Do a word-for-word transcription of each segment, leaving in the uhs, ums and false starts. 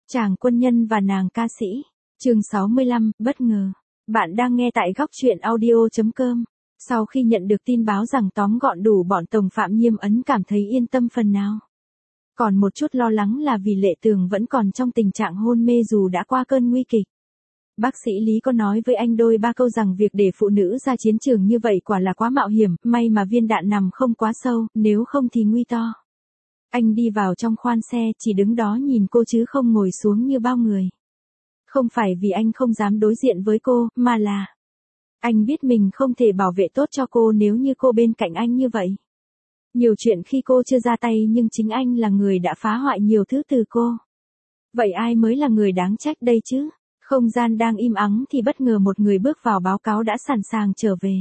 Chàng quân nhân và nàng ca sĩ. Chương sáu mươi lăm, bất ngờ. Bạn đang nghe tại góc truyện audio chấm com. Sau khi nhận được tin báo rằng tóm gọn đủ bọn Tòng Phạm Nhiêm Ấn cảm thấy yên tâm phần nào. Còn một chút lo lắng là vì Lệ Tường vẫn còn trong tình trạng hôn mê dù đã qua cơn nguy kịch. Bác sĩ Lý có nói với anh đôi ba câu rằng việc để phụ nữ ra chiến trường như vậy quả là quá mạo hiểm, may mà viên đạn nằm không quá sâu, nếu không thì nguy to. Anh đi vào trong khoan xe, chỉ đứng đó nhìn cô chứ không ngồi xuống như bao người. Không phải vì anh không dám đối diện với cô, mà là anh biết mình không thể bảo vệ tốt cho cô nếu như cô bên cạnh anh như vậy. Nhiều chuyện khi cô chưa ra tay nhưng chính anh là người đã phá hoại nhiều thứ từ cô. Vậy ai mới là người đáng trách đây chứ? Không gian đang im ắng thì bất ngờ một người bước vào báo cáo đã sẵn sàng trở về.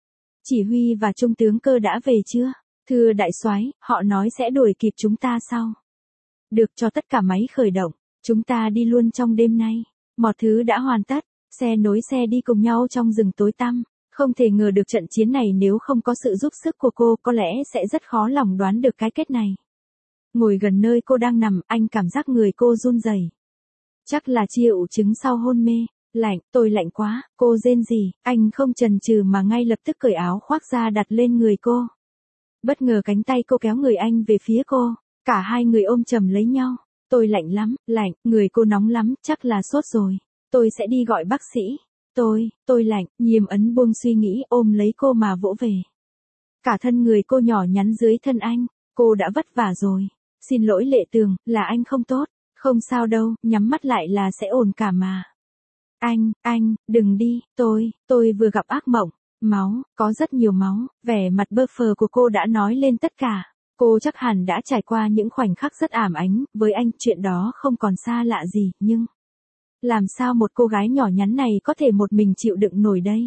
Chỉ huy và trung tướng Cơ đã về chưa? Thưa đại soái, họ nói sẽ đuổi kịp chúng ta sau. Được, cho tất cả máy khởi động, chúng ta đi luôn trong đêm nay. Mọi thứ đã hoàn tất, xe nối xe đi cùng nhau trong rừng tối tăm. Không thể ngờ được trận chiến này nếu không có sự giúp sức của cô có lẽ sẽ rất khó lòng đoán được cái kết này. Ngồi gần nơi cô đang nằm, anh cảm giác người cô run rẩy. Chắc là triệu chứng sau hôn mê. Lạnh, tôi lạnh quá, cô rên rỉ, anh không chần chừ mà ngay lập tức cởi áo khoác ra đặt lên người cô. Bất ngờ cánh tay cô kéo người anh về phía cô, cả hai người ôm chầm lấy nhau. Tôi lạnh lắm, lạnh, người cô nóng lắm, chắc là sốt rồi. Tôi sẽ đi gọi bác sĩ. Tôi, tôi lạnh, Nhiêm Ấn buông suy nghĩ ôm lấy cô mà vỗ về. Cả thân người cô nhỏ nhắn dưới thân anh, cô đã vất vả rồi. Xin lỗi Lệ Tường, là anh không tốt. Không sao đâu, nhắm mắt lại là sẽ ổn cả mà. Anh, anh, đừng đi, tôi, tôi vừa gặp ác mộng. Máu, có rất nhiều máu, vẻ mặt bơ phờ của cô đã nói lên tất cả. Cô chắc hẳn đã trải qua những khoảnh khắc rất ảm ánh, với anh chuyện đó không còn xa lạ gì, nhưng làm sao một cô gái nhỏ nhắn này có thể một mình chịu đựng nổi đây?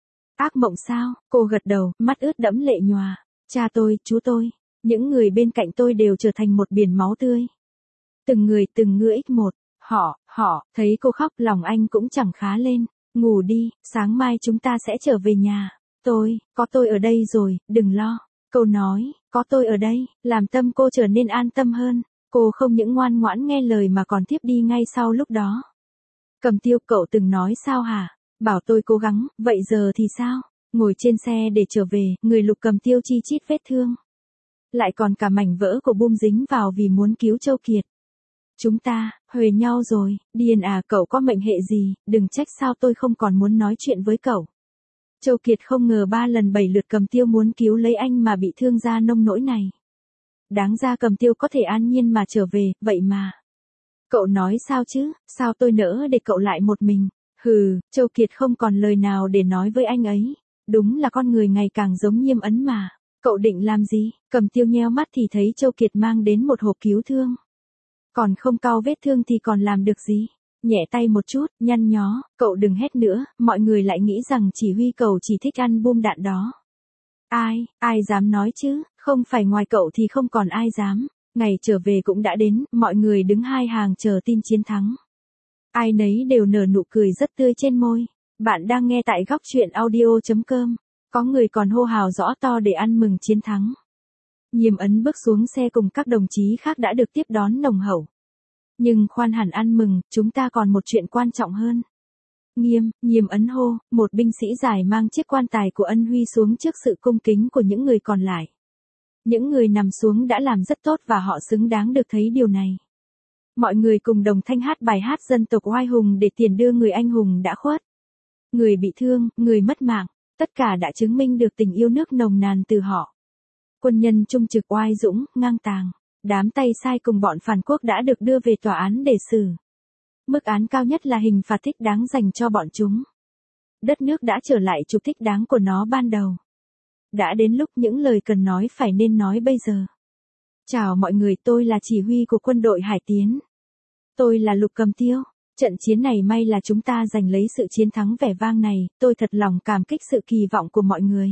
Ác mộng sao? Cô gật đầu, mắt ướt đẫm lệ nhòa. Cha tôi, chú tôi, những người bên cạnh tôi đều trở thành một biển máu tươi. Từng người từng ngựa ích một, họ, họ, thấy cô khóc lòng anh cũng chẳng khá lên. Ngủ đi, sáng mai chúng ta sẽ trở về nhà. Tôi, có tôi ở đây rồi, đừng lo. Câu nói, có tôi ở đây, làm tâm cô trở nên an tâm hơn. Cô không những ngoan ngoãn nghe lời mà còn tiếp đi ngay sau lúc đó. Cầm Tiêu, cậu từng nói sao hả? Bảo tôi cố gắng, vậy giờ thì sao? Ngồi trên xe để trở về, người Lục Cầm Tiêu chi chít vết thương. Lại còn cả mảnh vỡ của bum dính vào vì muốn cứu Châu Kiệt. Chúng ta, huề nhau rồi, điên à, cậu có mệnh hệ gì, đừng trách sao tôi không còn muốn nói chuyện với cậu. Châu Kiệt không ngờ ba lần bảy lượt Cầm Tiêu muốn cứu lấy anh mà bị thương ra nông nỗi này. Đáng ra Cầm Tiêu có thể an nhiên mà trở về, vậy mà. Cậu nói sao chứ, sao tôi nỡ để cậu lại một mình. Hừ, Châu Kiệt không còn lời nào để nói với anh ấy. Đúng là con người ngày càng giống Nhiêm Ấn mà. Cậu định làm gì? Cầm Tiêu nheo mắt thì thấy Châu Kiệt mang đến một hộp cứu thương. Còn không cau vết thương thì còn làm được gì? Nhẹ tay một chút, nhăn nhó, cậu đừng hét nữa, mọi người lại nghĩ rằng chỉ huy cậu chỉ thích ăn bom đạn đó. Ai, ai dám nói chứ, không phải ngoài cậu thì không còn ai dám. Ngày trở về cũng đã đến, mọi người đứng hai hàng chờ tin chiến thắng. Ai nấy đều nở nụ cười rất tươi trên môi. Bạn đang nghe tại góc truyện audio chấm com. Có người còn hô hào rõ to để ăn mừng chiến thắng. Nhiêm Ấn bước xuống xe cùng các đồng chí khác đã được tiếp đón nồng hậu. Nhưng khoan hẳn ăn mừng, chúng ta còn một chuyện quan trọng hơn. Nghiêm, Nhiêm Ấn hô, một binh sĩ dài mang chiếc quan tài của Ân Huy xuống trước sự cung kính của những người còn lại. Những người nằm xuống đã làm rất tốt và họ xứng đáng được thấy điều này. Mọi người cùng đồng thanh hát bài hát dân tộc oai hùng để tiền đưa người anh hùng đã khuất. Người bị thương, người mất mạng, tất cả đã chứng minh được tình yêu nước nồng nàn từ họ. Quân nhân trung trực oai dũng, ngang tàng. Đám tay sai cùng bọn phản quốc đã được đưa về tòa án để xử. Mức án cao nhất là hình phạt thích đáng dành cho bọn chúng. Đất nước đã trở lại trục thích đáng của nó ban đầu. Đã đến lúc những lời cần nói phải nên nói bây giờ. Chào mọi người, tôi là chỉ huy của quân đội Hải Tiến. Tôi là Lục Cầm Tiêu. Trận chiến này may là chúng ta giành lấy sự chiến thắng vẻ vang này, tôi thật lòng cảm kích sự kỳ vọng của mọi người.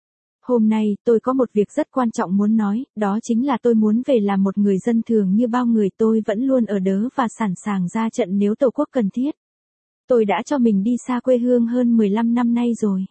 Hôm nay, tôi có một việc rất quan trọng muốn nói, đó chính là tôi muốn về làm một người dân thường như bao người, tôi vẫn luôn ở đớ và sẵn sàng ra trận nếu Tổ quốc cần thiết. Tôi đã cho mình đi xa quê hương hơn mười lăm năm nay rồi.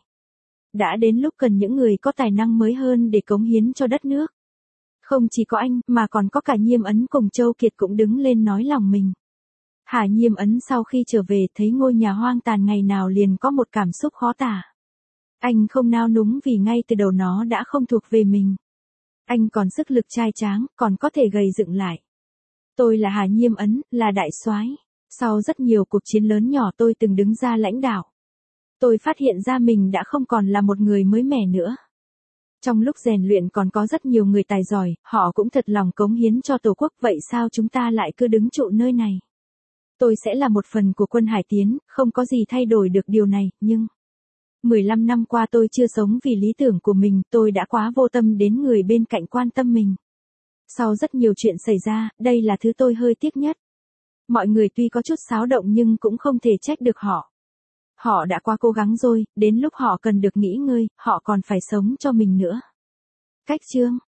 Đã đến lúc cần những người có tài năng mới hơn để cống hiến cho đất nước. Không chỉ có anh, mà còn có cả Nhiêm Ấn cùng Châu Kiệt cũng đứng lên nói lòng mình. Hà Nhiêm Ấn sau khi trở về thấy ngôi nhà hoang tàn ngày nào liền có một cảm xúc khó tả. Anh không nao núng vì ngay từ đầu nó đã không thuộc về mình. Anh còn sức lực trai tráng, còn có thể gầy dựng lại. Tôi là Hà Nhiêm Ấn, là đại soái. Sau rất nhiều cuộc chiến lớn nhỏ tôi từng đứng ra lãnh đạo. Tôi phát hiện ra mình đã không còn là một người mới mẻ nữa. Trong lúc rèn luyện còn có rất nhiều người tài giỏi, họ cũng thật lòng cống hiến cho Tổ quốc, vậy sao chúng ta lại cứ đứng trụ nơi này? Tôi sẽ là một phần của quân Hải Tiến, không có gì thay đổi được điều này, nhưng... mười lăm năm qua tôi chưa sống vì lý tưởng của mình, tôi đã quá vô tâm đến người bên cạnh quan tâm mình. Sau rất nhiều chuyện xảy ra, đây là thứ tôi hơi tiếc nhất. Mọi người tuy có chút xáo động nhưng cũng không thể trách được họ. Họ đã quá cố gắng rồi, đến lúc họ cần được nghỉ ngơi, họ còn phải sống cho mình nữa. Cách chương